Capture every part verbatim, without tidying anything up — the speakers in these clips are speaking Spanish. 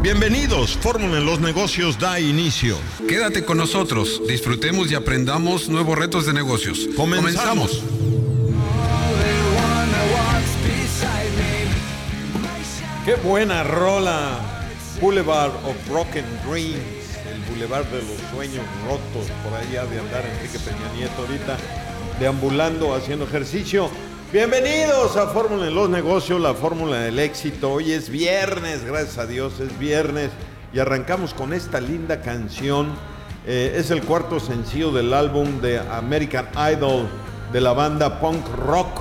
Bienvenidos, Fórmula en los Negocios da inicio. Quédate con nosotros, disfrutemos y aprendamos nuevos retos de negocios. Comenzamos. Qué buena rola. Boulevard of Broken Dreams, el Boulevard de los Sueños Rotos. Por ahí ha de andar Enrique Peña Nieto ahorita, deambulando, haciendo ejercicio. Bienvenidos a Fórmula en los Negocios, la fórmula del éxito. Hoy es viernes, gracias a Dios es viernes, y arrancamos con esta linda canción. Eh, es el cuarto sencillo del álbum de American Idol, de la banda punk rock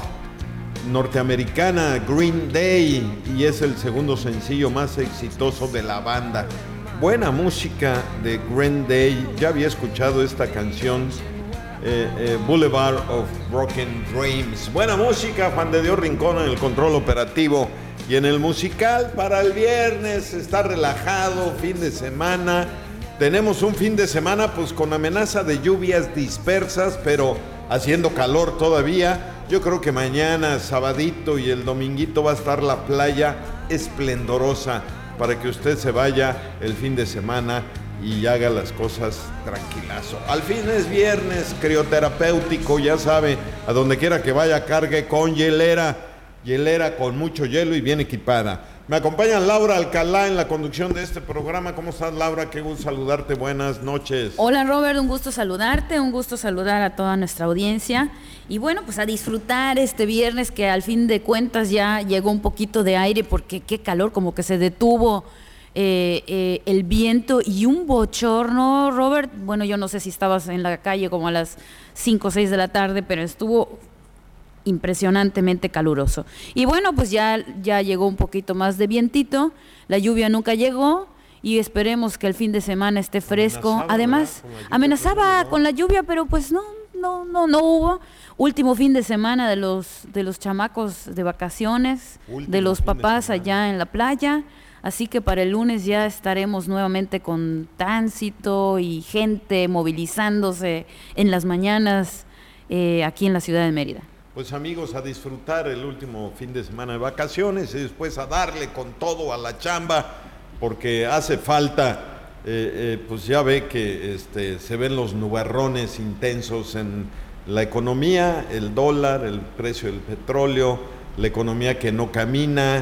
norteamericana Green Day, y es el segundo sencillo más exitoso de la banda. Buena música de Green Day. Ya había escuchado esta canción, eh, eh, Boulevard of Broken Dreams. Buena música. Juan de Dios Rincón en el control operativo, y en el musical para el viernes. Está relajado, fin de semana. Tenemos un fin de semana pues con amenaza de lluvias dispersas, pero haciendo calor todavía. Yo creo que mañana, sabadito y el dominguito va a estar la playa esplendorosa para que usted se vaya el fin de semana y haga las cosas tranquilazo. Al fin es viernes crioterapéutico, ya sabe, a donde quiera que vaya cargue con hielera, hielera con mucho hielo y bien equipada. Me acompaña Laura Alcalá en la conducción de este programa. ¿Cómo estás, Laura? Qué gusto saludarte. Buenas noches. Hola, Robert. Un gusto saludarte, un gusto saludar a toda nuestra audiencia. Y bueno, pues a disfrutar este viernes que al fin de cuentas ya llegó un poquito de aire, porque qué calor, como que se detuvo eh, eh, el viento y un bochorno, Robert. Bueno, yo no sé si estabas en la calle como a las cinco o seis de la tarde, pero estuvo impresionantemente caluroso. Y bueno, pues ya, ya llegó un poquito más de vientito, la lluvia nunca llegó y esperemos que el fin de semana esté fresco. Amenazaba, Además, amenazaba con la lluvia, pero pues no, no, no, no hubo. Último fin de semana de los, de los chamacos de vacaciones, Último de los papás allá en la playa, así que para el lunes ya estaremos nuevamente con tránsito y gente movilizándose en las mañanas eh, aquí en la ciudad de Mérida. Pues amigos, a disfrutar el último fin de semana de vacaciones y después a darle con todo a la chamba, porque hace falta, eh, eh, pues ya ve que este, se ven los nubarrones intensos en la economía, el dólar, el precio del petróleo, la economía que no camina.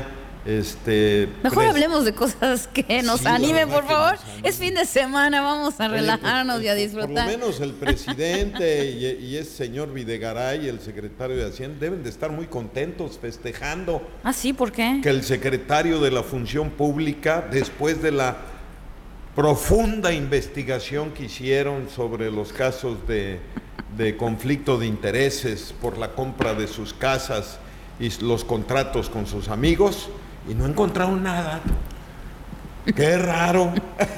Este, Mejor pres- hablemos de cosas que nos sí, animen, por favor. Anime. Es fin de semana, vamos a relajarnos Oye, pues, y a pues, disfrutar. Por lo menos el presidente y, y ese señor Videgaray, el secretario de Hacienda, deben de estar muy contentos festejando. Ah, sí, ¿por qué? Que el secretario de la Función Pública, después de la profunda investigación que hicieron sobre los casos de, de conflicto de intereses por la compra de sus casas y los contratos con sus amigos, y no encontraron nada. ¡Qué raro!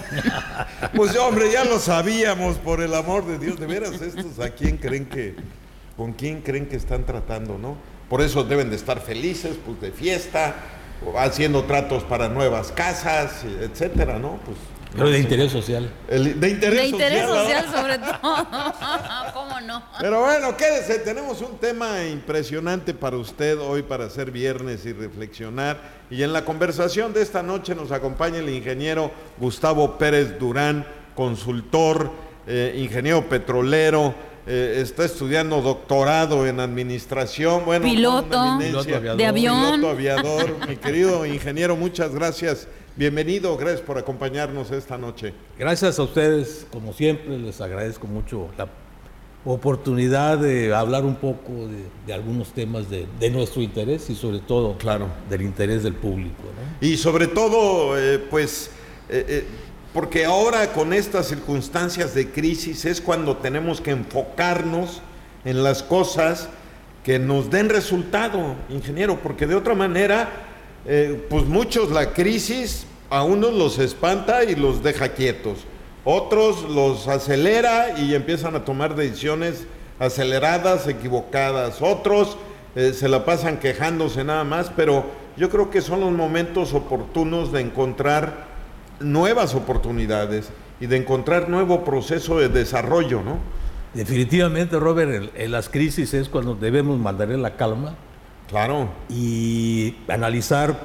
Pues hombre, ya lo sabíamos, por el amor de Dios. De veras, estos ¿a quién creen que, con quién creen que están tratando, no? Por eso deben de estar felices, pues de fiesta, haciendo tratos para nuevas casas, etcétera, ¿no? Pues pero de interés social. El, de interés de interés social, social, ¿no? sobre todo. ¿Cómo no? Pero bueno, quédese, tenemos un tema impresionante para usted hoy, para hacer viernes y reflexionar. Y en la conversación de esta noche nos acompaña el ingeniero Gustavo Pérez Durán, consultor, eh, ingeniero petrolero, eh, está estudiando doctorado en administración. Bueno, piloto, piloto aviador. de avión. Piloto aviador. Mi querido ingeniero, muchas gracias. Bienvenido, gracias por acompañarnos esta noche. Gracias a ustedes, como siempre, les agradezco mucho la oportunidad de hablar un poco de, de algunos temas de, de nuestro interés y sobre todo, claro, del interés del público, ¿no? Y sobre todo, eh, pues, eh, eh, porque ahora con estas circunstancias de crisis es cuando tenemos que enfocarnos en las cosas que nos den resultado, ingeniero, porque de otra manera... Eh, pues muchos la crisis a unos los espanta y los deja quietos, otros los acelera y empiezan a tomar decisiones aceleradas, equivocadas, otros eh, se la pasan quejándose nada más, pero yo creo que son los momentos oportunos de encontrar nuevas oportunidades y de encontrar nuevo proceso de desarrollo, ¿no? Definitivamente, Robert, en, en las crisis es cuando debemos mantener la calma. Claro. Y analizar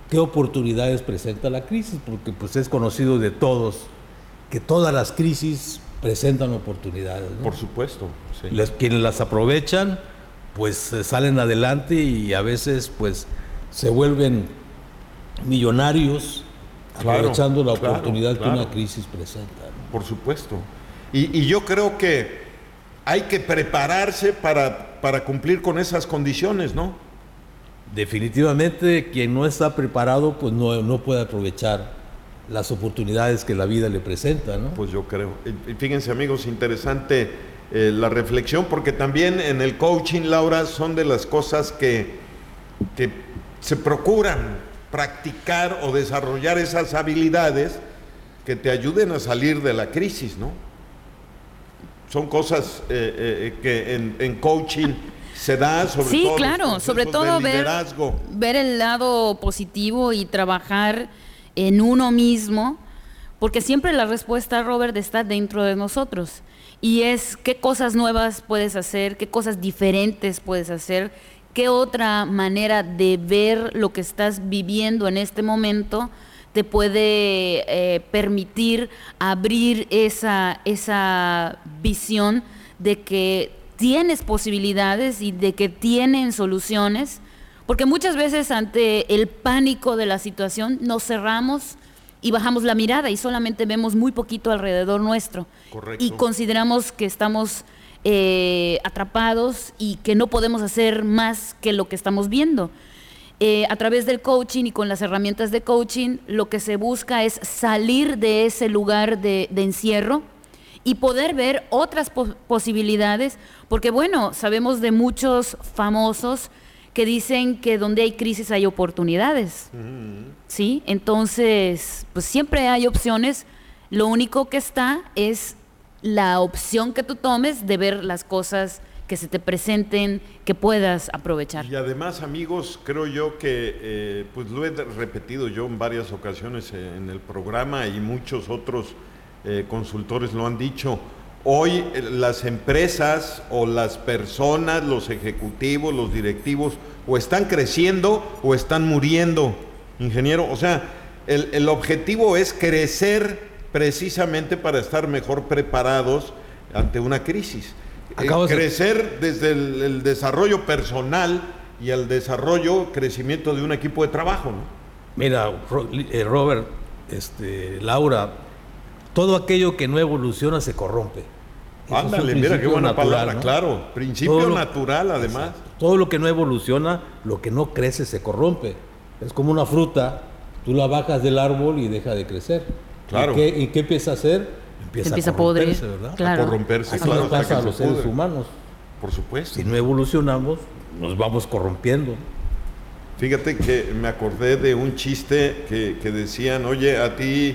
qué oportunidades presenta la crisis, porque pues es conocido de todos que todas las crisis presentan oportunidades, ¿no? Por supuesto. Sí. Les, quienes las aprovechan, pues eh, salen adelante y a veces pues se vuelven millonarios, Claro, aprovechando la claro, oportunidad claro. que una crisis presenta, ¿no? Por supuesto. Y, y yo creo que hay que prepararse para, para cumplir con esas condiciones, ¿no? Definitivamente quien no está preparado pues no, no puede aprovechar las oportunidades que la vida le presenta, ¿no? Pues yo creo. Y, y fíjense, amigos, interesante eh, la reflexión, porque también en el coaching, Laura, son de las cosas que, que se procuran practicar o desarrollar esas habilidades que te ayuden a salir de la crisis, ¿no? Son cosas eh, eh, que en, en coaching se da, sobre sí, todo claro, sobre todo ver, ver el lado positivo y trabajar en uno mismo, porque siempre la respuesta, Robert, está dentro de nosotros, y es qué cosas nuevas puedes hacer, qué cosas diferentes puedes hacer, qué otra manera de ver lo que estás viviendo en este momento te puede eh, permitir abrir esa, esa visión de que tienes posibilidades y de que tienen soluciones, porque muchas veces ante el pánico de la situación nos cerramos y bajamos la mirada y solamente vemos muy poquito alrededor nuestro. Correcto. Y consideramos que estamos eh, atrapados y que no podemos hacer más que lo que estamos viendo. Eh, a través del coaching y con las herramientas de coaching, lo que se busca es salir de ese lugar de, de encierro y poder ver otras po- posibilidades, porque bueno, sabemos de muchos famosos que dicen que donde hay crisis hay oportunidades, uh-huh. ¿sí? Entonces, pues siempre hay opciones, lo único que está es la opción que tú tomes de ver las cosas que se te presenten, que puedas aprovechar. Y además, amigos, creo yo que, eh, pues lo he repetido yo en varias ocasiones en el programa y muchos otros eh, consultores lo han dicho, hoy eh, las empresas o las personas, los ejecutivos, los directivos, o están creciendo o están muriendo, ingeniero. O sea, el, el objetivo es crecer precisamente para estar mejor preparados ante una crisis. Acabas Crecer de... desde el, el desarrollo personal y el desarrollo, crecimiento de un equipo de trabajo, ¿no? Mira, Robert, este, Laura, todo aquello que no evoluciona se corrompe. Eso Ándale, es mira qué buena natural, palabra, ¿no? claro, principio Todo lo, natural además. Todo lo que no evoluciona, lo que no crece se corrompe. Es como una fruta, tú la bajas del árbol y deja de crecer. Claro. ¿Y qué, y qué empieza a hacer? Empieza, empieza a corromperse, a podrir, ¿verdad? claro. A corromperse, Así claro, nos pasa hasta a que los se seres pudre. humanos. Por supuesto. Si no evolucionamos, nos vamos corrompiendo. Fíjate que me acordé de un chiste que, que decían, oye, a ti, eh,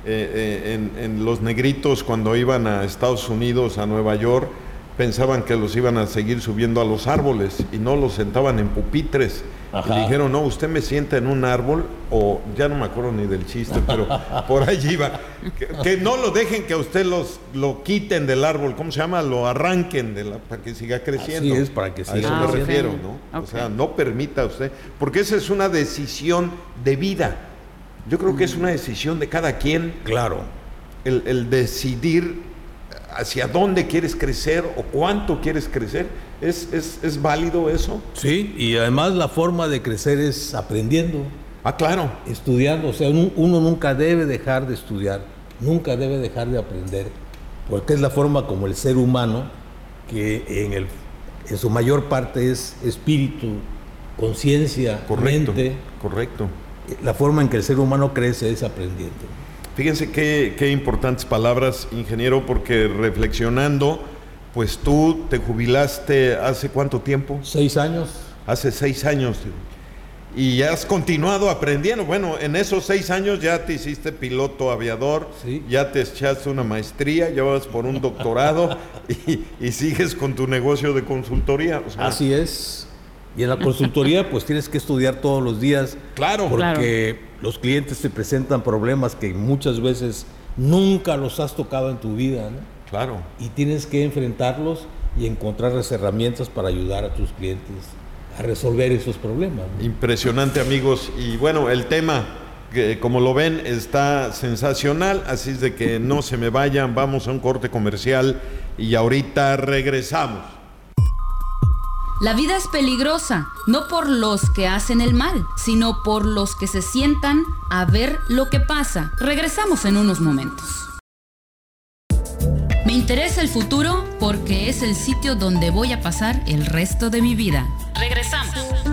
eh, en, en los negritos cuando iban a Estados Unidos, a Nueva York, pensaban que los iban a seguir subiendo a los árboles y no los sentaban en pupitres. Ajá. Y le dijeron, no, usted me sienta en un árbol, o ya no me acuerdo ni del chiste, pero por ahí iba. Que, que no lo dejen que a usted los, lo quiten del árbol, ¿cómo se llama? Lo arranquen de la, para que siga creciendo. Así es, para que siga A eso Ah, me ok. refiero, ¿no? Ok. O sea, no permita usted, porque esa es una decisión de vida. Yo creo que es una decisión de cada quien, Claro. el, el decidir hacia dónde quieres crecer o cuánto quieres crecer. ¿Es, es, es válido eso? Sí, y además la forma de crecer es aprendiendo, Ah, claro. estudiando. O sea, uno, uno nunca debe dejar de estudiar, nunca debe dejar de aprender, porque es la forma como el ser humano, que en, el, en su mayor parte es espíritu, conciencia, Correcto. mente. Correcto. La forma en que el ser humano crece es aprendiendo. Fíjense qué, qué importantes palabras, ingeniero, porque reflexionando, pues tú te jubilaste hace ¿cuánto tiempo? Seis años. Hace seis años. Y has continuado aprendiendo. Bueno, en esos seis años ya te hiciste piloto aviador, Sí. ya te echaste una maestría, ya vas por un doctorado y, y sigues con tu negocio de consultoría. O sea, Así es. Y en la consultoría pues tienes que estudiar todos los días. Claro. Porque los clientes te presentan problemas que muchas veces nunca los has tocado en tu vida, ¿no? Claro. Y tienes que enfrentarlos y encontrar las herramientas para ayudar a tus clientes a resolver esos problemas, ¿no? Impresionante, amigos. Y bueno, el tema, que, como lo ven, está sensacional, así es de que no se me vayan, vamos a un corte comercial y ahorita regresamos. La vida es peligrosa, no por los que hacen el mal, sino por los que se sientan a ver lo que pasa. Regresamos en unos momentos. Me interesa el futuro porque es el sitio donde voy a pasar el resto de mi vida. Regresamos.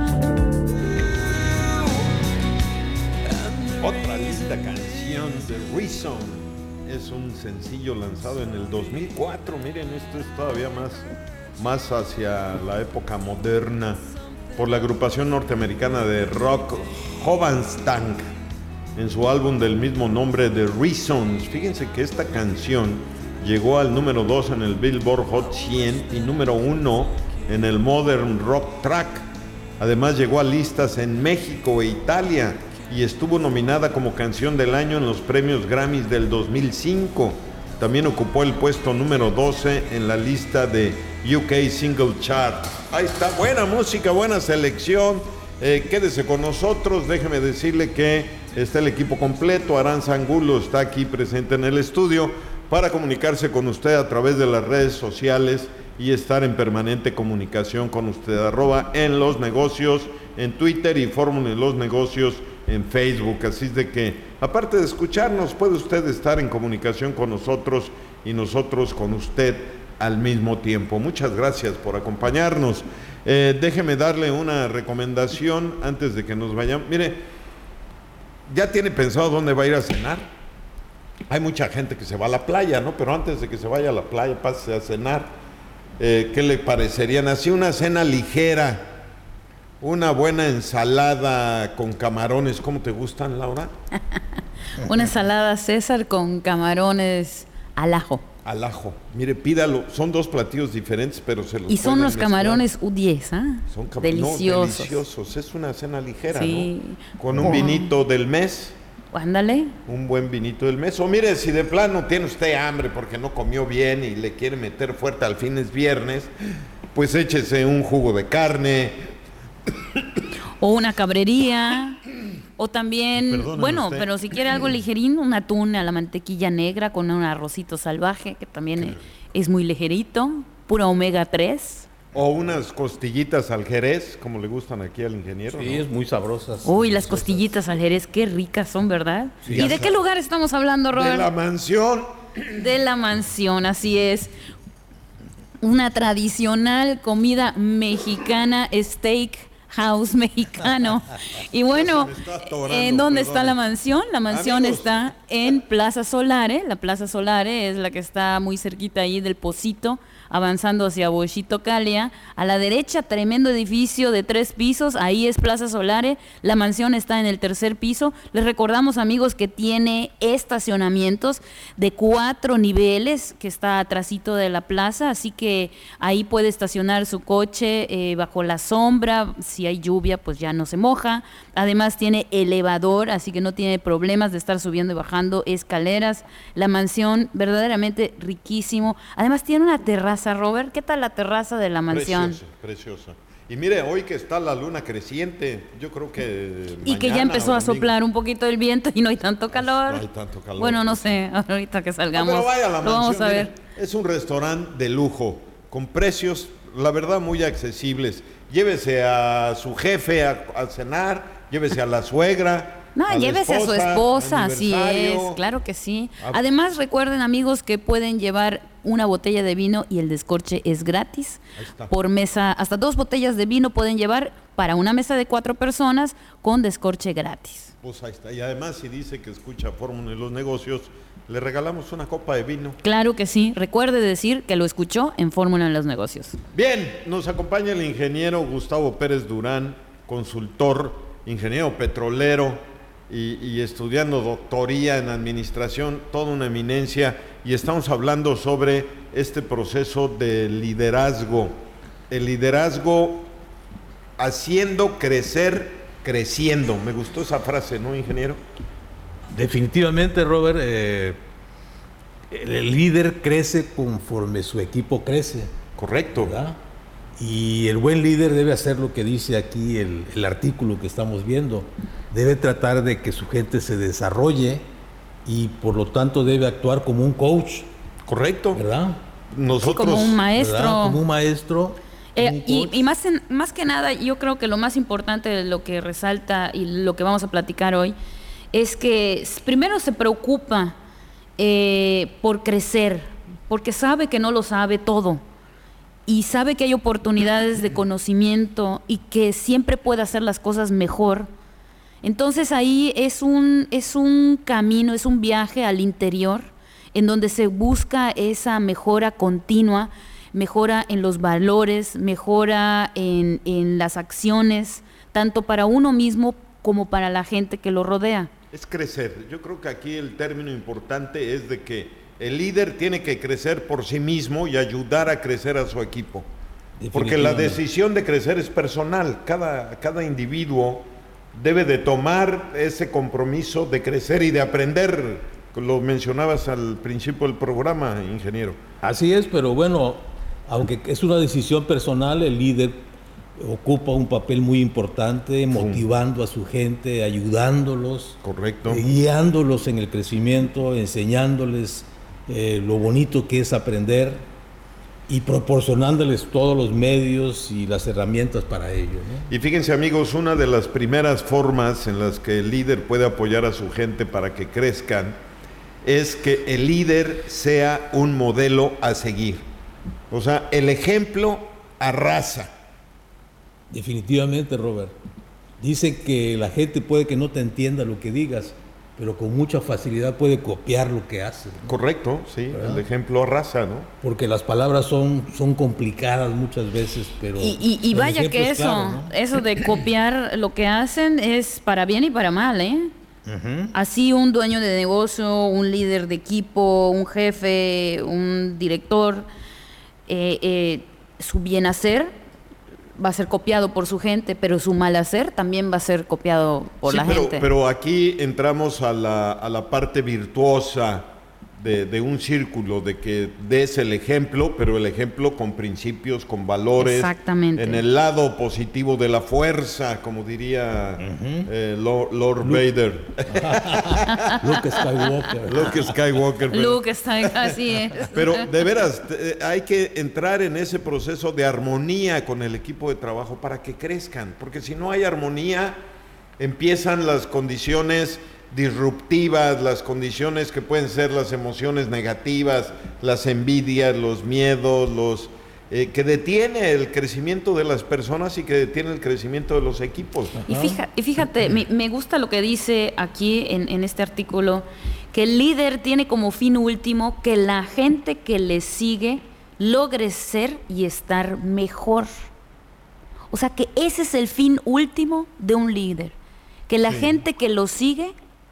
Otra linda canción de Reason. Es un sencillo lanzado en el dos mil cuatro. Miren, esto es todavía más, más hacia la época moderna, por la agrupación norteamericana de rock Hoobastank, en su álbum del mismo nombre, The Reasons. Fíjense que esta canción llegó al número dos en el Billboard Hot cien y número uno en el Modern Rock Track. Además llegó a listas en México e Italia y estuvo nominada como Canción del Año en los premios Grammys del dos mil cinco. También ocupó el puesto número doce en la lista de U K Single Chart. Ahí está, buena música, buena selección. Eh, quédese con nosotros, déjeme decirle que está el equipo completo. Aranza Angulo está aquí presente en el estudio para comunicarse con usted a través de las redes sociales y estar en permanente comunicación con usted. Arroba en los negocios en Twitter y Fórmula en los negocios en Facebook. Así es de que, aparte de escucharnos, puede usted estar en comunicación con nosotros y nosotros con usted al mismo tiempo. Muchas gracias por acompañarnos. Eh, déjeme darle una recomendación antes de que nos vayamos. Mire, ¿ya tiene pensado dónde va a ir a cenar? Hay mucha gente que se va a la playa, ¿no? Pero antes de que se vaya a la playa, pase a cenar. Eh, ¿Qué le parecerían? Así una cena ligera, una buena ensalada con camarones. ¿Cómo te gustan, Laura? Una ensalada César con camarones al ajo. Al ajo. Mire, pídalo. Son dos platillos diferentes, pero se los Y son los mezclar. Camarones U diez, ¿ah? ¿eh? Son cam- deliciosos. No, deliciosos. Es una cena ligera, sí. ¿no? Con un wow. vinito del mes. Ándale. Un buen vinito del mes. O mire, si de plano tiene usted hambre porque no comió bien y le quiere meter fuerte al fin es viernes, pues échese un jugo de carne. O una cabrería. O también, Perdóneme bueno, usted. pero si quiere algo ligerín, un atún a la mantequilla negra con un arrocito salvaje, que también es muy ligerito, pura omega tres. O unas costillitas al jerez, como le gustan aquí al ingeniero. Sí, ¿no? es muy sabrosas. Uy, las costillitas al jerez, qué ricas son, ¿verdad? Sí, ¿Y ya de sabe. qué lugar estamos hablando, Robert? De la mansión. De la mansión, así es. Una tradicional comida mexicana, steak house mexicano. Y bueno, Se me está atorando, ¿en dónde perdón. está la mansión? La mansión Amigos. está en Plaza Solare. La Plaza Solare es la que está muy cerquita ahí del Pocito, avanzando hacia Bochito Calia. A la derecha, tremendo edificio de tres pisos, ahí es Plaza Solare. La mansión está en el tercer piso. Les recordamos, amigos, que tiene estacionamientos de cuatro niveles, que está atrasito de la plaza, así que ahí puede estacionar su coche eh, bajo la sombra. Si hay lluvia, pues ya no se moja. Además tiene elevador, así que no tiene problemas de estar subiendo y bajando escaleras. La mansión verdaderamente riquísimo. Además tiene una terraza, Robert. ¿Qué tal la terraza de la mansión? Preciosa, preciosa. Y mire, hoy que está la luna creciente, yo creo que Y que ya mañana empezó o a domingo. soplar un poquito el viento y no hay tanto calor. No hay tanto calor. Bueno, no sé, ahorita que No, salgamos. pero vaya a la lo vamos mansión, a mire, ver. es un restaurante de lujo, con precios, la verdad, muy accesibles. Llévese a su jefe a, a cenar, llévese a la suegra. No, a la llévese a su esposa, así aniversario. es, claro que sí. Ah. Además, recuerden, amigos, que pueden llevar una botella de vino y el descorche es gratis. Ahí está. Por mesa, hasta dos botellas de vino pueden llevar para una mesa de cuatro personas con descorche gratis. Pues ahí está. Y además, si dice que escucha Fórmula en los negocios, le regalamos una copa de vino. Claro que sí. Recuerde decir que lo escuchó en Fórmula en los Negocios. Bien, nos acompaña el ingeniero Gustavo Pérez Durán, consultor, ingeniero petrolero y, y estudiando doctoría en administración, toda una eminencia, y estamos hablando sobre este proceso de liderazgo, el liderazgo haciendo crecer, creciendo. Me gustó esa frase, ¿no, ingeniero? Definitivamente, Robert, eh, el líder crece conforme su equipo crece, Correcto. ¿verdad? Y el buen líder debe hacer lo que dice aquí el, el artículo que estamos viendo. Debe tratar de que su gente se desarrolle y por lo tanto debe actuar como un coach. Correcto. ¿Verdad? Nosotros, como un maestro. ¿verdad? Como un maestro. Eh, como un y coach. y más, en- más que nada, yo creo que lo más importante de lo que resalta y lo que vamos a platicar hoy es que s- primero se preocupa eh, por crecer, porque sabe que no lo sabe todo y sabe que hay oportunidades de conocimiento y que siempre puede hacer las cosas mejor. Entonces ahí es un, es un camino, es un viaje al interior en donde se busca esa mejora continua, mejora en los valores, mejora en, en las acciones, tanto para uno mismo como para la gente que lo rodea. es crecer. Yo creo que aquí el término importante es de que el líder tiene que crecer por sí mismo y ayudar a crecer a su equipo. Porque la decisión de crecer es personal. Cada, cada individuo debe de tomar ese compromiso de crecer y de aprender. Lo mencionabas al principio del programa, ingeniero. Así es, pero bueno, aunque es una decisión personal, el líder ocupa un papel muy importante, motivando a su gente, ayudándolos, Correcto. eh, guiándolos en el crecimiento, enseñándoles eh, lo bonito que es aprender y proporcionándoles todos los medios y las herramientas para ello, ¿no? Y fíjense, amigos, una de las primeras formas en las que el líder puede apoyar a su gente para que crezcan es que el líder sea un modelo a seguir. O sea, el ejemplo arrasa. Definitivamente, Robert. Dice que la gente puede que no te entienda lo que digas, pero con mucha facilidad puede copiar lo que haces, ¿no? Correcto, sí, ¿verdad? el ejemplo arrasa, ¿no? Porque las palabras son, son complicadas muchas veces, pero... Y, y- y el vaya ejemplo que es eso, claro, ¿no? eso de copiar lo que hacen es para bien y para mal, ¿eh? Ujú. Así un dueño de negocio, un líder de equipo, un jefe, un director, eh, eh, su bien hacer va a ser copiado por su gente, pero su mal hacer también va a ser copiado por Sí, la pero, gente. pero aquí entramos a la, a la parte virtuosa de, de un círculo, de que des el ejemplo, pero el ejemplo con principios, con valores. Exactamente. En el lado positivo de la fuerza, como diría eh, Lord, Lord Vader. Luke Skywalker. Luke Skywalker. pero- Luke está así es. Pero de veras, te- hay que entrar en ese proceso de armonía con el equipo de trabajo para que crezcan, porque si no hay armonía, empiezan las condiciones disruptivas, las condiciones que pueden ser las emociones negativas, las envidias, los miedos, los eh, que detiene el crecimiento de las personas y que detiene el crecimiento de los equipos. Y, fija- y fíjate, me, me gusta lo que dice aquí en, en este artículo, que el líder tiene como fin último que la gente que le sigue logre ser y estar mejor. O sea que ese es el fin último de un líder, que la gente que lo sigue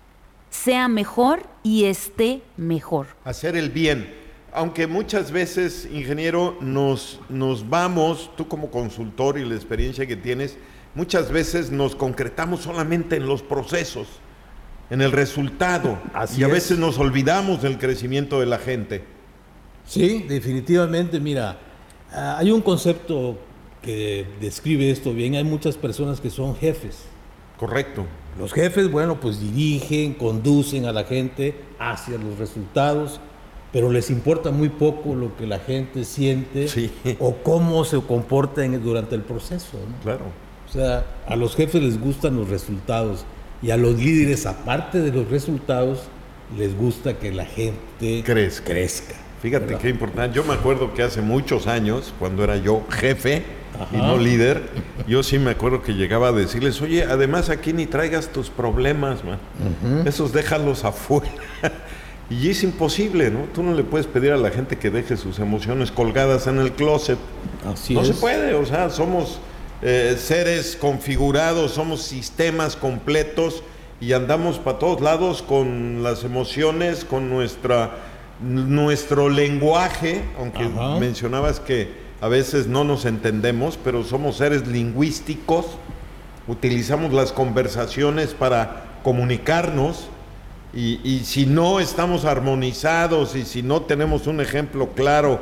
sea mejor y esté mejor. Hacer el bien. Aunque muchas veces, ingeniero, nos, nos vamos, tú como consultor y la experiencia que tienes, muchas veces nos concretamos solamente en los procesos, en el resultado, Así y a es. veces nos olvidamos del crecimiento de la gente. Sí, definitivamente, mira, ah, hay un concepto que describe esto bien. Hay muchas personas que son jefes. Correcto. Los jefes, bueno, pues dirigen, conducen a la gente hacia los resultados, pero les importa muy poco lo que la gente siente Sí. o cómo se comporta en- durante el proceso, ¿no? Claro. O sea, a los jefes les gustan los resultados y a los líderes, aparte de los resultados, les gusta que la gente Crezca. crezca. Fíjate ¿verdad? qué importante. Yo me acuerdo que hace muchos años, cuando era yo jefe y Ajá. no líder, yo sí me acuerdo que llegaba a decirles, oye, además aquí ni traigas tus problemas, man. Esos déjalos afuera. Y es imposible, ¿no? Tú no le puedes pedir a la gente que deje sus emociones colgadas en el closet. Así no es. se puede, o sea, somos eh, seres configurados, somos sistemas completos y andamos para todos lados con las emociones, con nuestra nuestro lenguaje, aunque Ajá. mencionabas que a veces no nos entendemos, pero somos seres lingüísticos, utilizamos las conversaciones para comunicarnos. Y, y si no estamos armonizados y si no tenemos un ejemplo claro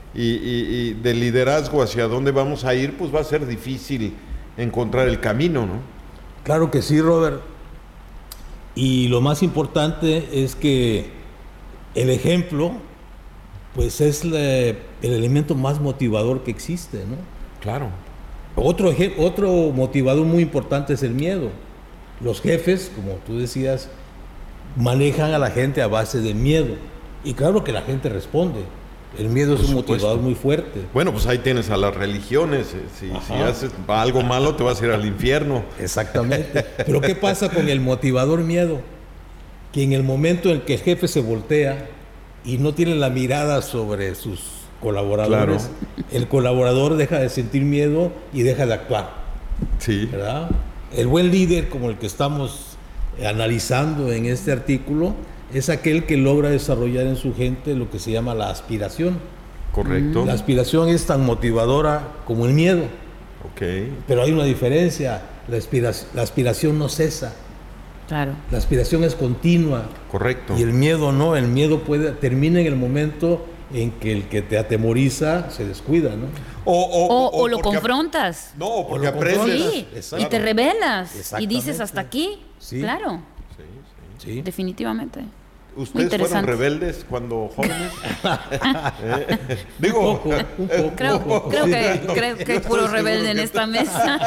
y, y, y de liderazgo hacia dónde vamos a ir, pues va a ser difícil encontrar el camino, ¿no? Claro que sí, Robert. Y lo más importante es que el ejemplo, pues es la, el elemento más motivador que existe, ¿no? Claro. Otro, otro motivador muy importante es el miedo. Los jefes, como tú decías, manejan a la gente a base de miedo. Y claro que la gente responde. El miedo es un motivador muy fuerte. Bueno, pues ahí tienes a las religiones. Si, si haces algo malo, te vas a ir al infierno. Exactamente. Pero ¿qué pasa con el motivador miedo? Que en el momento en que el jefe se voltea y no tiene la mirada sobre sus colaboradores, claro, el colaborador deja de sentir miedo y deja de actuar. Sí. ¿Verdad? El buen líder, como el que estamos analizando en este artículo, es aquel que logra desarrollar en su gente lo que se llama la aspiración. Correcto. La aspiración es tan motivadora como el miedo. Okay. Pero hay una diferencia. La aspiración, la aspiración no cesa. Claro. La aspiración es continua. Correcto. Y el miedo no. El miedo puede termina en el momento en que el que te atemoriza se descuida, ¿no? O, o, o, o, o lo confrontas. No, o porque o lo aprendes. Sí, y te rebelas. Y dices hasta aquí. Sí. Claro. Sí, sí. Sí. Definitivamente. ¿Ustedes fueron rebeldes cuando jóvenes? eh, digo, un poco, un poco, creo, un poco. creo Sí, que, no, creo que hay puro rebelde en esta mesa.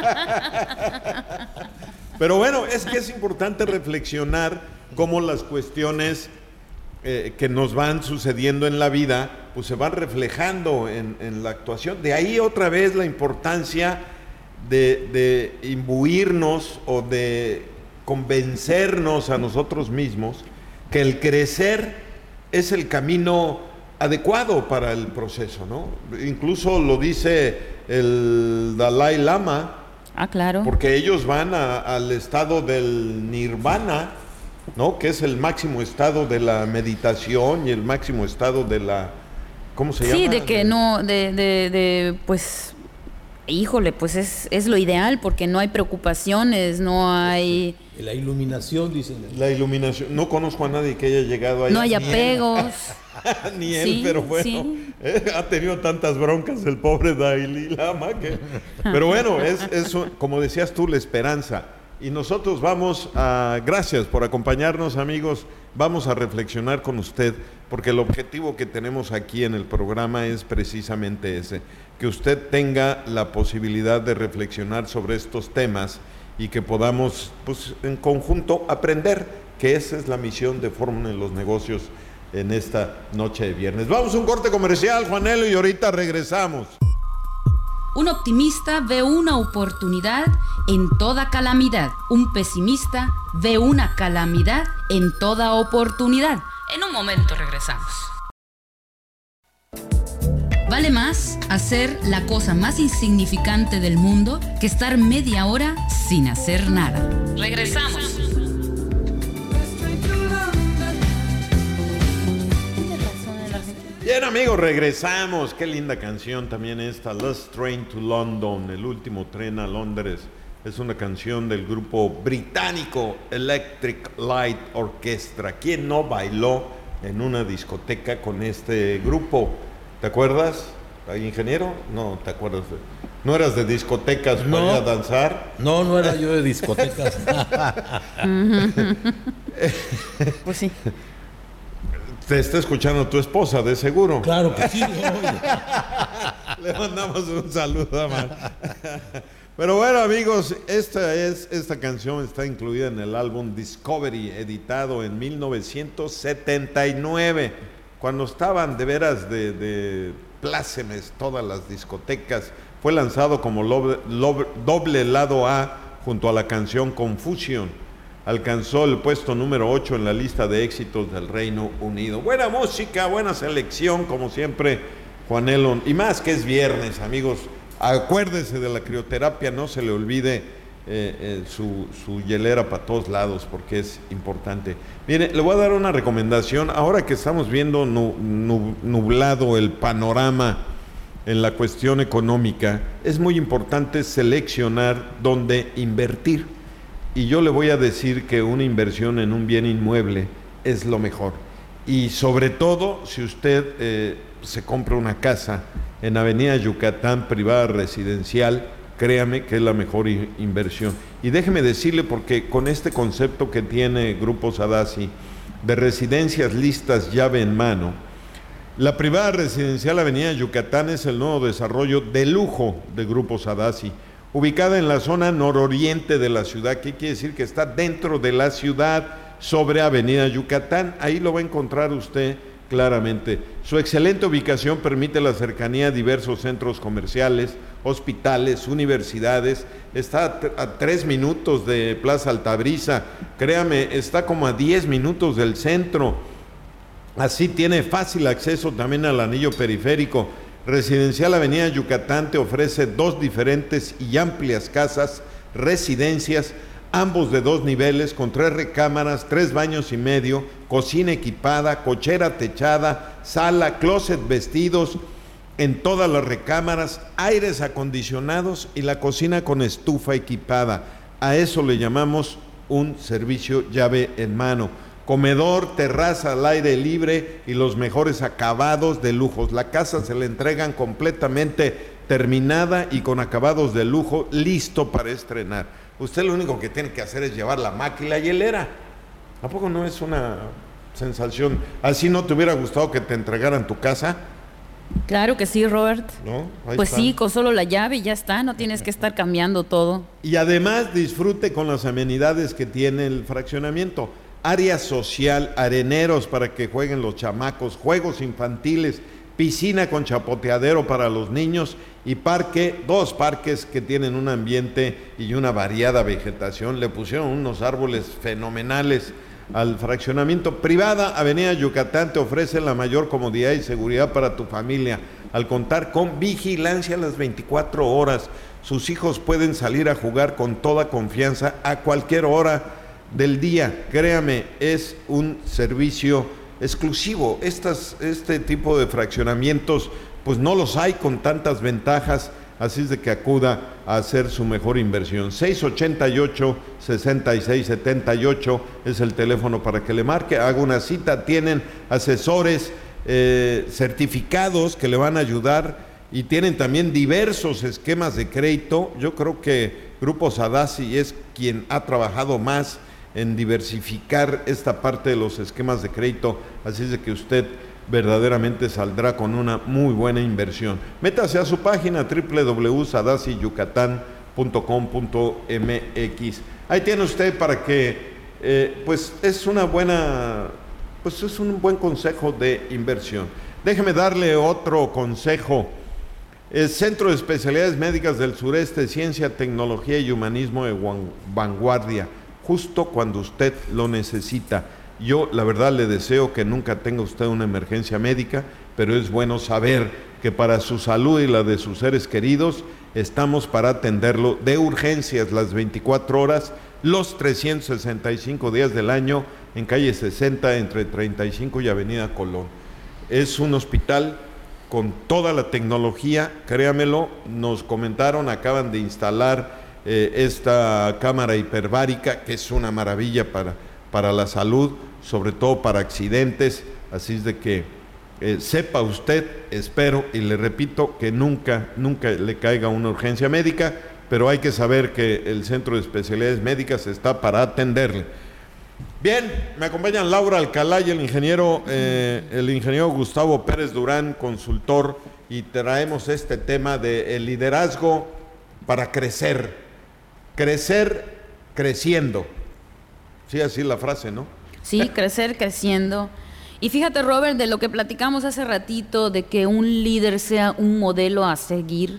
Pero bueno, es que es importante reflexionar cómo las cuestiones eh, que nos van sucediendo en la vida, pues se van reflejando en, en la actuación. De ahí otra vez la importancia de, de imbuirnos o de convencernos a nosotros mismos que el crecer es el camino adecuado para el proceso, ¿no? Incluso lo dice el Dalai Lama. Ah, claro. Porque ellos van a, al estado del nirvana, ¿no? Que es el máximo estado de la meditación y el máximo estado de la... ¿Cómo se llama? Sí, de que de... no, de, de, de, pues, híjole, pues es, es lo ideal porque no hay preocupaciones, no hay... La iluminación, dicen. La iluminación. No conozco a nadie que haya llegado ahí. No hay apegos. Ni él, sí, pero bueno, sí. eh, ha tenido tantas broncas el pobre Dalai Lama que... Pero bueno, es, es, como decías tú, la esperanza. Y nosotros vamos a... Gracias por acompañarnos, amigos. Vamos a reflexionar con usted, porque el objetivo que tenemos aquí en el programa es precisamente ese, que usted tenga la posibilidad de reflexionar sobre estos temas y que podamos, pues, en conjunto aprender, que esa es la misión de Fórmula en los Negocios en esta noche de viernes. Vamos a un corte comercial, Juanelo, y ahorita regresamos. Un optimista ve una oportunidad en toda calamidad. Un pesimista ve una calamidad en toda oportunidad. En un momento regresamos. Vale más hacer la cosa más insignificante del mundo que estar media hora sin hacer nada. Regresamos. Bien, amigos, regresamos. Qué linda canción también esta, Last Train to London, el último tren a Londres. Es una canción del grupo británico Electric Light Orchestra. ¿Quién no bailó en una discoteca con este grupo? ¿Te acuerdas, ingeniero? No, ¿te acuerdas? ¿No eras de discotecas no, para ir a danzar? No, no era yo de discotecas. Pues sí. Te está escuchando tu esposa, de seguro. Claro que sí. Le mandamos un saludo a Mar. Pero bueno, amigos, esta, es, esta canción está incluida en el álbum Discovery, editado en mil novecientos setenta y nueve, cuando estaban de veras de, de plácemes todas las discotecas. Fue lanzado como lobe, lobe, doble lado A junto a la canción Confusion. Alcanzó el puesto número ocho en la lista de éxitos del Reino Unido. Buena música, buena selección, como siempre, Juanelo. Y más que es viernes, amigos. Acuérdese de la crioterapia, no se le olvide eh, eh, su, su hielera para todos lados, porque es importante. Mire, le voy a dar una recomendación. Ahora que estamos viendo nu, nu, nublado el panorama en la cuestión económica, es muy importante seleccionar dónde invertir. Y yo le voy a decir que una inversión en un bien inmueble es lo mejor. Y sobre todo, si usted eh, se compra una casa en Avenida Yucatán, privada residencial, créame que es la mejor inversión. Y déjeme decirle, porque con este concepto que tiene Grupo Sadassi de residencias listas llave en mano, la privada residencial Avenida Yucatán es el nuevo desarrollo de lujo de Grupo Sadassi, ubicada en la zona nororiente de la ciudad. ¿Qué quiere decir? Que está dentro de la ciudad, sobre Avenida Yucatán. Ahí lo va a encontrar usted claramente. Su excelente ubicación permite la cercanía a diversos centros comerciales, hospitales, universidades. Está a tres minutos de Plaza Altabrisa, créame, está como a diez minutos del centro. Así tiene fácil acceso también al anillo periférico. Residencial Avenida Yucatán te ofrece dos diferentes y amplias casas, residencias, ambos de dos niveles, con tres recámaras, tres baños y medio, cocina equipada, cochera techada, sala, closet vestidos en todas las recámaras, aires acondicionados y la cocina con estufa equipada. A eso le llamamos un servicio llave en mano. Comedor, terraza al aire libre y los mejores acabados de lujos. La casa se le entregan completamente terminada y con acabados de lujo, listo para estrenar. Usted lo único que tiene que hacer es llevar la máquina y hielera. ¿A poco no es una sensación? ¿Así no te hubiera gustado que te entregaran tu casa? Claro que sí, Robert. ¿No? Ahí pues está. sí, con solo la llave y ya está, no tienes que estar cambiando todo. Y además disfrute con las amenidades que tiene el fraccionamiento. Área social, areneros para que jueguen los chamacos, juegos infantiles, piscina con chapoteadero para los niños y parque, dos parques que tienen un ambiente y una variada vegetación. Le pusieron unos árboles fenomenales al fraccionamiento. Privada Avenida Yucatán te ofrece la mayor comodidad y seguridad para tu familia al contar con vigilancia a las veinticuatro horas. Sus hijos pueden salir a jugar con toda confianza a cualquier hora del día. Créame, es un servicio exclusivo. Estas, este tipo de fraccionamientos pues no los hay con tantas ventajas, así es de que acuda a hacer su mejor inversión. seis ochenta y ocho, sesenta y seis setenta y ocho es el teléfono para que le marque, haga una cita. Tienen asesores eh, certificados que le van a ayudar y tienen también diversos esquemas de crédito. Yo creo que Grupo Sadassi es quien ha trabajado más en diversificar esta parte de los esquemas de crédito, así es de que usted verdaderamente saldrá con una muy buena inversión. Métase a su página doble u doble u doble u punto sadassi yucatán punto com punto m x. Ahí tiene usted para que, eh, pues es una buena, pues es un buen consejo de inversión. Déjeme darle otro consejo. El Centro de Especialidades Médicas del Sureste, Ciencia, Tecnología y Humanismo de Vanguardia, justo cuando usted lo necesita. Yo la verdad le deseo que nunca tenga usted una emergencia médica, pero es bueno saber que para su salud y la de sus seres queridos estamos para atenderlo de urgencias las veinticuatro horas, los trescientos sesenta y cinco días del año, en calle sesenta entre treinta y cinco y Avenida Colón. Es un hospital con toda la tecnología, créamelo. Nos comentaron, acaban de instalar Eh, esta cámara hiperbárica, que es una maravilla para, para la salud, sobre todo para accidentes, así es de que eh, sepa usted, espero y le repito, que nunca, nunca le caiga una urgencia médica, pero hay que saber que el Centro de Especialidades Médicas está para atenderle. Bien, me acompañan Laura Alcalá y el ingeniero, eh, el ingeniero Gustavo Pérez Durán, consultor, y traemos este tema de el liderazgo para crecer. Crecer creciendo. Sí, así la frase, ¿no? Sí, crecer creciendo. Y fíjate, Robert, de lo que platicamos hace ratito, de que un líder sea un modelo a seguir,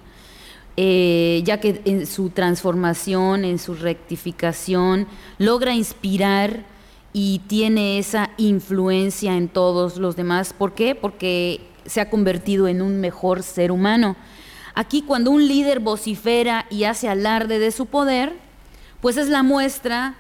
eh, ya que en su transformación, en su rectificación, logra inspirar y tiene esa influencia en todos los demás. ¿Por qué? Porque se ha convertido en un mejor ser humano. Aquí, cuando un líder vocifera y hace alarde de su poder, pues es la muestra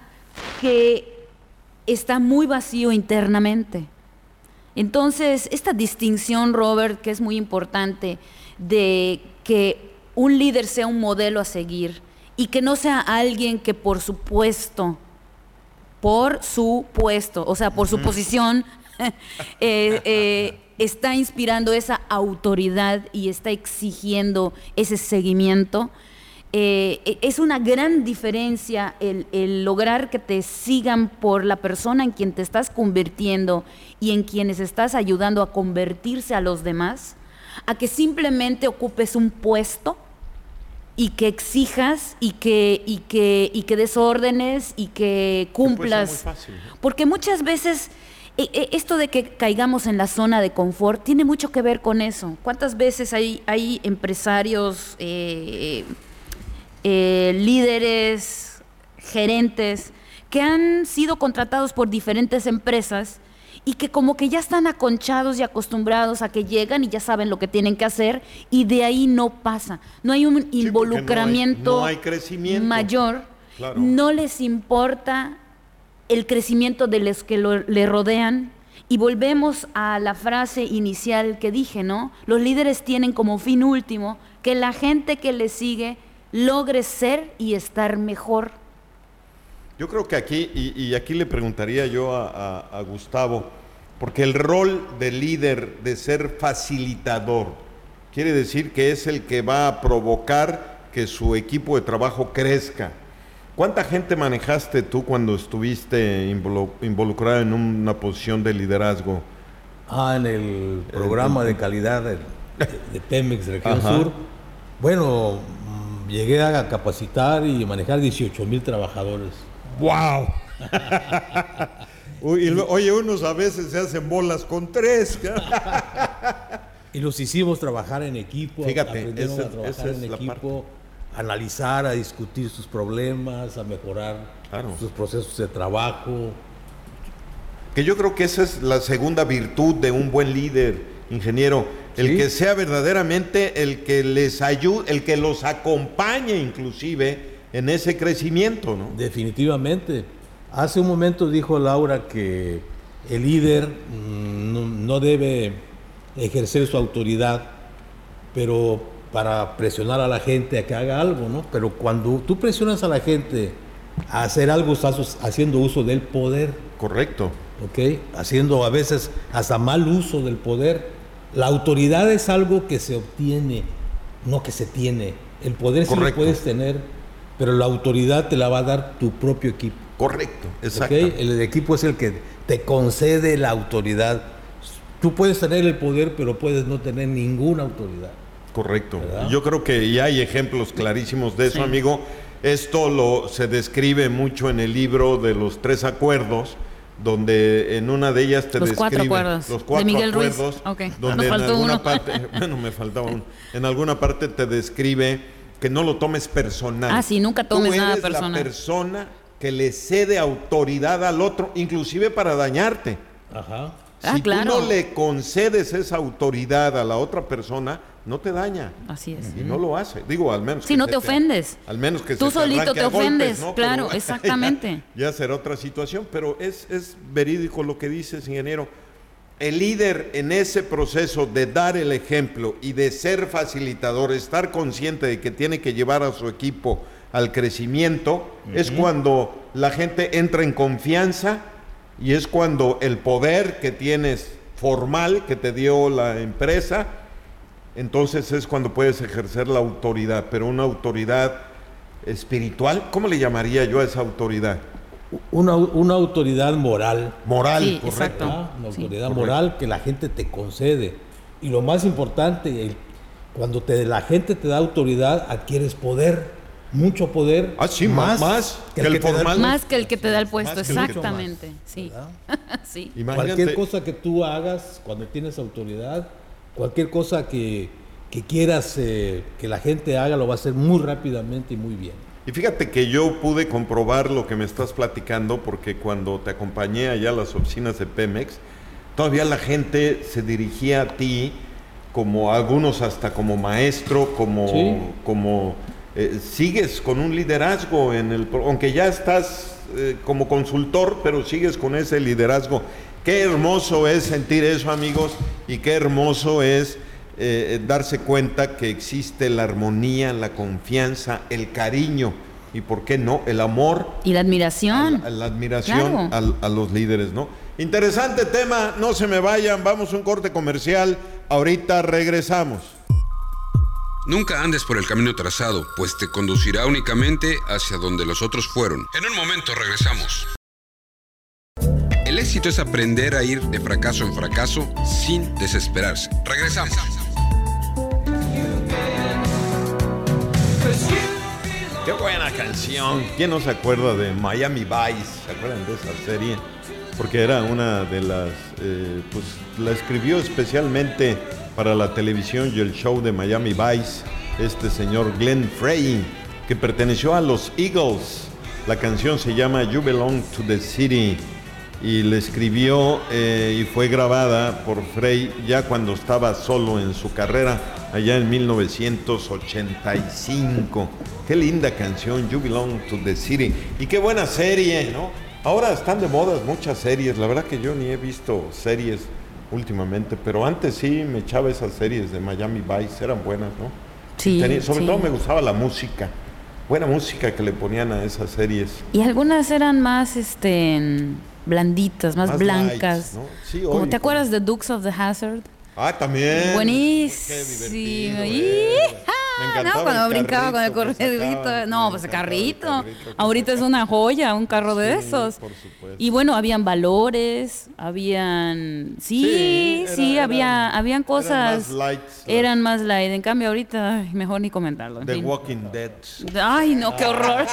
que está muy vacío internamente. Entonces, esta distinción, Robert, que es muy importante, de que un líder sea un modelo a seguir y que no sea alguien que por su puesto, por su puesto, o sea, por su posición, eh, eh, está inspirando esa autoridad y está exigiendo ese seguimiento. Eh, es una gran diferencia el, el lograr que te sigan por la persona en quien te estás convirtiendo y en quienes estás ayudando a convertirse a los demás, a que simplemente ocupes un puesto y que exijas y que, y que, y que des órdenes y que cumplas. Que puede ser muy fácil, ¿no? Porque muchas veces eh, esto de que caigamos en la zona de confort tiene mucho que ver con eso. ¿Cuántas veces hay, hay empresarios, eh, eh, líderes, gerentes que han sido contratados por diferentes empresas y que como que ya están aconchados y acostumbrados a que llegan y ya saben lo que tienen que hacer y de ahí no pasa? No hay un Sí, involucramiento no hay, no hay crecimiento mayor, claro. No les importa el crecimiento de los que lo, le rodean. Y volvemos a la frase inicial que dije, ¿no? Los líderes tienen como fin último que la gente que les sigue logre ser y estar mejor. Yo creo que aquí, y, y aquí le preguntaría yo a, a, a Gustavo, porque el rol del líder de ser facilitador quiere decir que es el que va a provocar que su equipo de trabajo crezca. ¿Cuánta gente manejaste tú cuando estuviste involu- involucrado en una posición de liderazgo? Ah, en el programa de calidad de, de Pemex Región Ajá. Sur. Bueno, mm, llegué a capacitar y manejar dieciocho mil trabajadores. ¡Wow! Uy, y lo- oye, unos a veces se hacen bolas con tres. Y los hicimos trabajar en equipo. Fíjate, aprendieron esa- a trabajar esa es en la equipo, a analizar, a discutir sus problemas, a mejorar Claro. sus procesos de trabajo. Que yo creo que esa es la segunda virtud de un buen líder, ingeniero, el Sí. que sea verdaderamente el que les ayude, el que los acompañe inclusive en ese crecimiento, ¿no? Definitivamente. Hace un momento dijo Laura que el líder mm, no, no debe ejercer su autoridad, pero para presionar a la gente a que haga algo, ¿no? Pero cuando tú presionas a la gente a hacer algo, estás haciendo uso del poder, Correcto. ¿ok? Haciendo a veces hasta mal uso del poder. La autoridad es algo que se obtiene, no que se tiene. El poder sí lo Correcto. puedes tener, pero la autoridad te la va a dar tu propio equipo. Correcto, ¿Ok? exacto. El equipo es el que te concede la autoridad. Tú puedes tener el poder, pero puedes no tener ninguna autoridad. Correcto. ¿Verdad? Yo creo que ya hay ejemplos clarísimos de eso, Sí. amigo. Esto lo se describe mucho en el libro de los tres acuerdos, donde en una de ellas te Los describe cuatro acuerdos, los de cuatro Miguel Ruiz. acuerdos, Ok, donde nos en faltó alguna uno. parte, bueno, me faltaba uno, en alguna parte te describe que no lo tomes personal. Ah, sí, nunca tomes Tú nada eres personal. la persona que le cede autoridad al otro, inclusive para dañarte. Ajá. Ah, si claro. tú no le concedes esa autoridad a la otra persona, no te daña. Así es. Y no lo hace. Digo, al menos. Sí, que no se te ofendes. Al menos que Tú se solito arranque te a golpes, ofendes, ¿no? claro, Pero exactamente. Ya, ya será otra situación, pero es, es verídico lo que dices, ingeniero. El líder en ese proceso de dar el ejemplo y de ser facilitador, estar consciente de que tiene que llevar a su equipo al crecimiento, es cuando la gente entra en confianza y es cuando el poder que tienes formal que te dio la empresa, entonces es cuando puedes ejercer la autoridad, pero una autoridad espiritual, ¿cómo le llamaría yo a esa autoridad? Una, una autoridad moral. Moral, Sí, correcto. exacto. ¿verdad? Una Sí. autoridad Correcto. moral que la gente te concede. Y lo más importante, el- cuando te, la gente te da autoridad, adquieres poder, mucho poder. Ah, sí, más, más que el te da formal. Más que el que te da el puesto, Más que el que- exactamente. Sí. ¿verdad? Sí. Imagínate, Cualquier cosa que tú hagas cuando tienes autoridad, cualquier cosa que, que quieras eh, que la gente haga, lo va a hacer muy rápidamente y muy bien. y fíjate que yo pude comprobar lo que me estás platicando, porque cuando te acompañé allá a las oficinas de Pemex, todavía la gente se dirigía a ti como algunos hasta como maestro, como, Sí. como eh, sigues con un liderazgo en el, pro- aunque ya estás eh, como consultor, pero sigues con ese liderazgo. Qué hermoso es sentir eso, amigos, y qué hermoso es eh, darse cuenta que existe la armonía, la confianza, el cariño y, ¿por qué no?, el amor, Y la admiración. a la, a la admiración Claro. al- a, los líderes, ¿no? Interesante tema, no se me vayan, vamos a un corte comercial, ahorita regresamos. Nunca andes por el camino trazado, pues te conducirá únicamente hacia donde los otros fueron. En un momento regresamos. El éxito es aprender a ir de fracaso en fracaso sin desesperarse. Regresamos. Qué buena canción. ¿Quién no se acuerda de Miami Vice? ¿Se acuerdan de esa serie? Porque era una de las, eh, pues la escribió especialmente para la televisión y el show de Miami Vice, este señor Glenn Frey, que perteneció a los Eagles. La canción se llama You Belong to the City y la escribió eh, y fue grabada por Frey ya cuando estaba solo en su carrera, allá en mil novecientos ochenta y cinco. Qué linda canción, You Belong to the City. Y qué buena serie, ¿no? Ahora están de moda muchas series. La verdad que yo ni he visto series últimamente, pero antes sí me echaba esas series de Miami Vice, eran buenas, ¿no? Sí. Tenía, sobre sí. todo me gustaba la música, buena música que le ponían a esas series. Y algunas eran más este blanditas, más, Más blancas. lights, ¿no? Sí, Como hoy, te acuerdas como- de Dukes of the Hazzard. Ah, también. Buenísimo. Qué divertido, ¡Ih! eh. ¡Ah! Me encantaba No, cuando el brincaba con el carrito que corredito. sacaban, No, me pues el encantaba el carrito. carrito que Ahorita es una joya, un carro de Sí, esos. por supuesto. Y bueno, habían valores, habían. Sí, Sí, sí, era- había, eran- habían cosas. eran más lights, Eran más light. En cambio, ahorita, ay, mejor ni comentarlo. en The fin. Walking Dead. Ay, no, qué horror.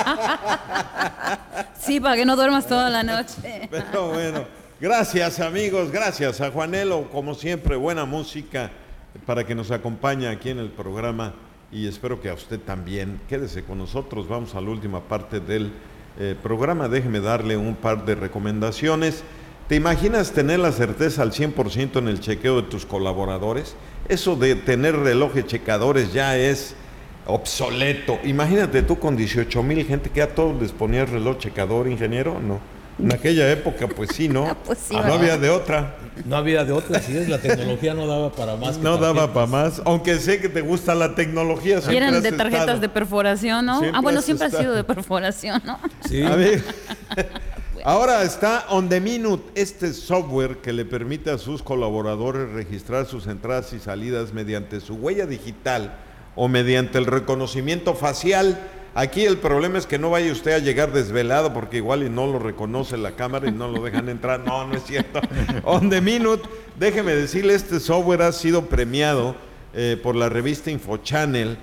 Sí, para que no duermas toda la noche. Pero bueno, gracias amigos, gracias a Juanelo, como siempre, buena música para que nos acompañe aquí en el programa y espero que a usted también. Quédese con nosotros, vamos a la última parte del eh, programa. Déjeme darle un par de recomendaciones. ¿Te imaginas tener la certeza al cien por ciento en el chequeo de tus colaboradores? Eso de tener relojes checadores ya es obsoleto. Imagínate tú con dieciocho mil gente que a todos les ponía el reloj checador, ingeniero, ¿no? En aquella época, pues sí, ¿no? Pues sí, no ¿verdad? había de otra. No había de otra, si es, la tecnología no daba para más. que No daba tarjetas. para más. Aunque sé que te gusta la tecnología. Y siempre eran has de tarjetas estado. de perforación, ¿no? Siempre Ah, bueno, has siempre ha estado. sido de perforación, ¿no? Sí. A ver. Ahora está On The Minute, este software que le permite a sus colaboradores registrar sus entradas y salidas mediante su huella digital o mediante el reconocimiento facial. Aquí el problema es que no vaya usted a llegar desvelado porque igual y no lo reconoce la cámara y no lo dejan entrar. No, no es cierto. On The Minute, déjeme decirle, este software ha sido premiado eh, por la revista InfoChannel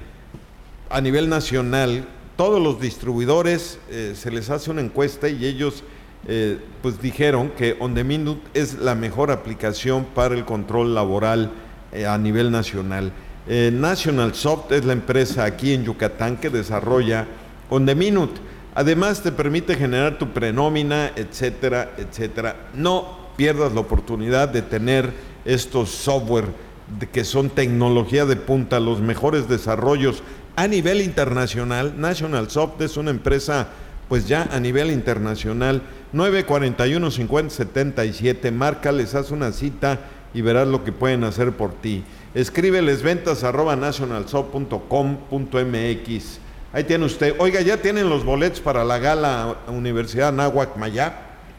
a nivel nacional. Todos los distribuidores eh, se les hace una encuesta y ellos eh, pues dijeron que On The Minute es la mejor aplicación para el control laboral eh, a nivel nacional. Eh, National Soft es la empresa aquí en Yucatán que desarrolla On The Minute. Además te permite generar tu prenómina, etcétera, etcétera. No pierdas la oportunidad de tener estos software de que son tecnología de punta, los mejores desarrollos a nivel internacional. National Soft es una empresa pues ya a nivel internacional. Nueve cuarenta y uno cincuenta setenta y siete, márcales, haz una cita y verás lo que pueden hacer por ti. Escríbeles ventas arroba nationalsoft punto com punto m x. Ahí tiene usted. Oiga, ya tienen los boletos para la gala Universidad Anáhuac Mayap.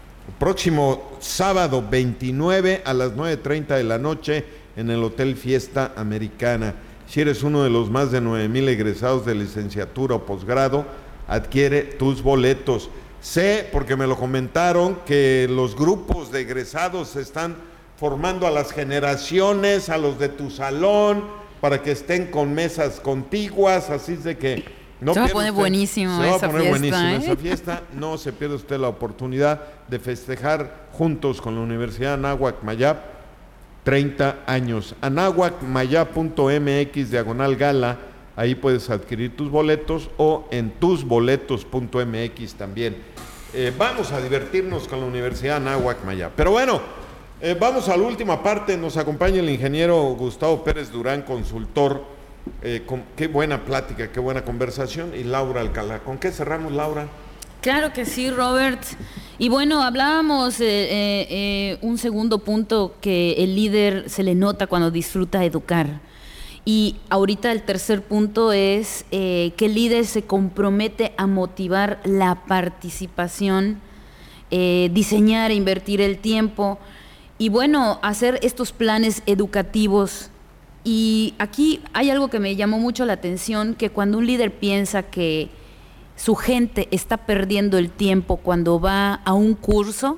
Próximo sábado veintinueve a las nueve treinta de la noche en el Hotel Fiesta Americana. Si eres uno de los más de nueve mil egresados de licenciatura o posgrado, adquiere tus boletos. Sé, porque me lo comentaron, que los grupos de egresados se están formando a las generaciones, a los de tu salón, para que estén con mesas contiguas, así es de que no Se va a pierda poner usted- buenísimo se va a esa poner fiesta, buenísima ¿eh? esa fiesta, no se pierda usted la oportunidad de festejar juntos con la Universidad Anáhuac Mayap treinta años. anáhuac mayap punto m x diagonal gala, ahí puedes adquirir tus boletos o en tus boletos punto m x también. Eh, vamos a divertirnos con la Universidad Anáhuac Mayap. Pero bueno, eh, vamos a la última parte, nos acompaña el ingeniero Gustavo Pérez Durán, consultor. Eh, con, qué buena plática, qué buena conversación. Y Laura Alcalá, ¿con qué cerramos, Laura? Claro que sí, Robert. Y bueno, hablábamos eh, eh, eh, un segundo punto, que el líder se le nota cuando disfruta educar. Y ahorita el tercer punto es eh, que el líder se compromete a motivar la participación eh, diseñar e invertir el tiempo y bueno, hacer estos planes educativos. Y aquí hay algo que me llamó mucho la atención, que cuando un líder piensa que su gente está perdiendo el tiempo cuando va a un curso.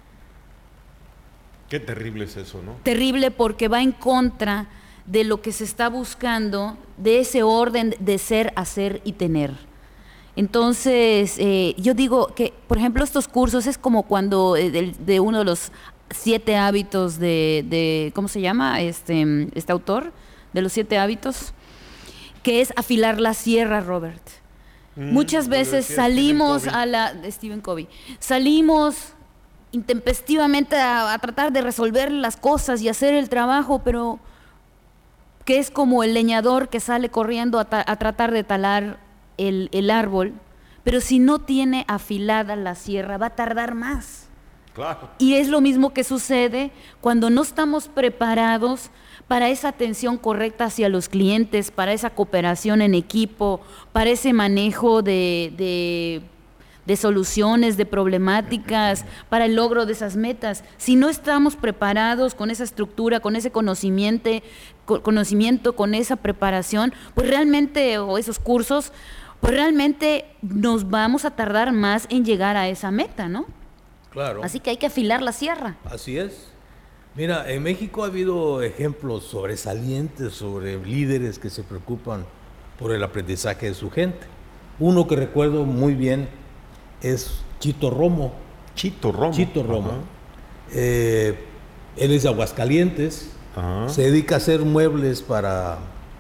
Qué terrible es eso, ¿no? Terrible porque va en contra de lo que se está buscando, de ese orden de ser, hacer y tener. Entonces, eh, yo digo que, por ejemplo, estos cursos es como cuando eh, de, de uno de los siete hábitos de, de ¿cómo se llama? Este, este autor, de los siete hábitos, que es afilar la sierra, Robert. Mm, Muchas veces salimos a la... de Stephen Covey. Salimos intempestivamente a, a tratar de resolver las cosas y hacer el trabajo, pero que es como el leñador que sale corriendo a, ta, a tratar de talar el, el árbol, pero si no tiene afilada la sierra va a tardar más. Claro. Y es lo mismo que sucede cuando no estamos preparados para esa atención correcta hacia los clientes, para esa cooperación en equipo, para ese manejo de, de, de soluciones, de problemáticas, para el logro de esas metas. Si no estamos preparados con esa estructura, con ese conocimiento, conocimiento, con esa preparación, pues realmente, o esos cursos, pues realmente nos vamos a tardar más en llegar a esa meta, ¿no? Claro. Así que hay que afilar la sierra. Así es. Mira, en México ha habido ejemplos sobresalientes sobre líderes que se preocupan por el aprendizaje de su gente. Uno que recuerdo muy bien es Chito Romo. Chito Romo. Chito Romo. Eh, él es de Aguascalientes. Ajá. Se dedica a hacer muebles para,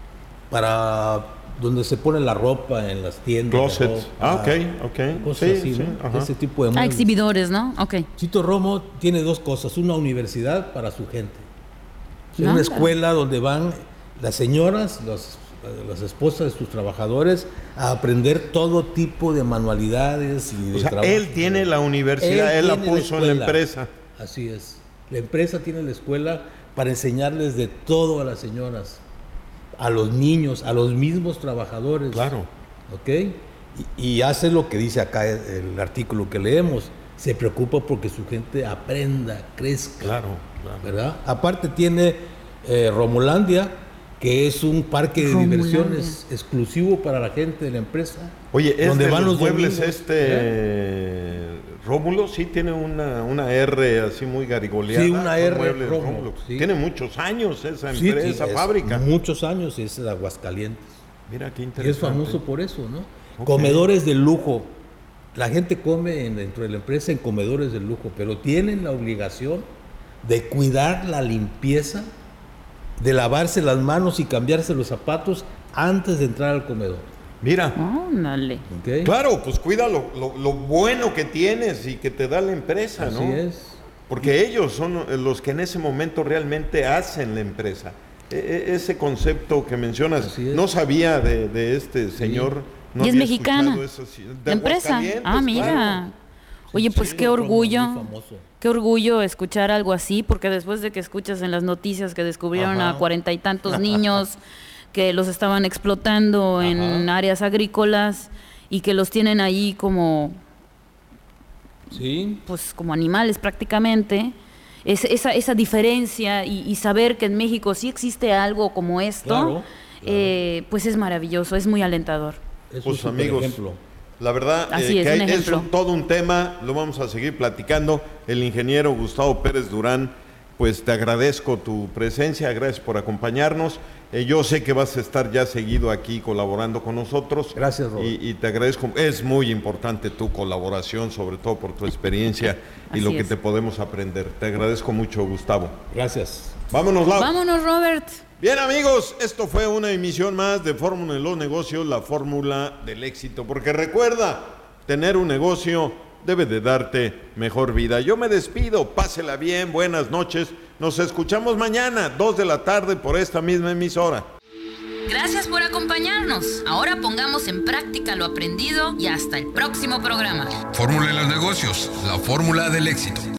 para donde se pone la ropa en las tiendas. Closets. Ah, ok, ok. Cosas sí, así, sí, ¿no? Ese tipo de muebles. Ah, exhibidores, ¿no? Ok. Chito Romo tiene dos cosas. Una universidad para su gente. Es una escuela donde van las señoras, los, las esposas de sus trabajadores a aprender todo tipo de manualidades y de o sea, trabajo. Él tiene la universidad, él, él la puso en la empresa. Así es. La empresa tiene la escuela para enseñarles de todo a las señoras, a los niños, a los mismos trabajadores. Claro. ¿Ok? Y, y hace lo que dice acá el artículo que leemos. Se preocupa porque su gente aprenda, crezca. Claro, claro. ¿Verdad? Aparte tiene eh, Romulandia, que es un parque de Romulandia. diversiones exclusivo para la gente de la empresa. Oye, es donde de van los los muebles domingos, este ¿eh? Rómulo sí tiene una, una R así muy garigoleada. Sí, una R Rómulo. Rómulo, sí. Tiene muchos años esa sí, empresa, esa fábrica. Muchos años, es de Aguascalientes. Mira qué interesante. Y es famoso por eso, ¿no? Okay. Comedores de lujo. La gente come en, dentro de la empresa en comedores de lujo, pero tienen la obligación de cuidar la limpieza, de lavarse las manos y cambiarse los zapatos antes de entrar al comedor. Mira. Oh, dale. Okay. Claro, pues cuida lo, lo, lo bueno que tienes y que te da la empresa, Así ¿no? Así es. Porque ellos son los que en ese momento realmente hacen la empresa. E- ese concepto que mencionas, no sabía de, de este señor. Sí. No y es mexicana. Eso, sí, la empresa. Ah, mira. Claro. Oye, pues sí, qué orgullo. Qué orgullo escuchar algo así, porque después de que escuchas en las noticias que descubrieron Ajá. a cuarenta y tantos niños que los estaban explotando Ajá. en áreas agrícolas y que los tienen ahí como, sí, pues como animales prácticamente, es, esa, esa diferencia y, y saber que en México sí existe algo como esto, claro, claro. Eh, pues es maravilloso, es muy alentador. Es pues un amigos, ejemplo. La verdad Así eh, es, que hay, un es un, todo un tema, lo vamos a seguir platicando. El ingeniero Gustavo Pérez Durán, pues te agradezco tu presencia, gracias por acompañarnos. Eh, yo sé que vas a estar ya seguido aquí colaborando con nosotros. Gracias, Robert. Y, y te agradezco, es muy importante tu colaboración, sobre todo por tu experiencia y lo que es. te podemos aprender. Te agradezco mucho, Gustavo. Gracias. Vámonos, Lau. Vámonos, Robert. Bien, amigos, esto fue una emisión más de Fórmula de los Negocios, la fórmula del éxito. Porque recuerda, tener un negocio debe de darte mejor vida. Yo me despido, pásela bien, buenas noches. Nos escuchamos mañana, dos de la tarde, por esta misma emisora. Gracias por acompañarnos. Ahora pongamos en práctica lo aprendido y hasta el próximo programa. Fórmula de los Negocios, la fórmula del éxito.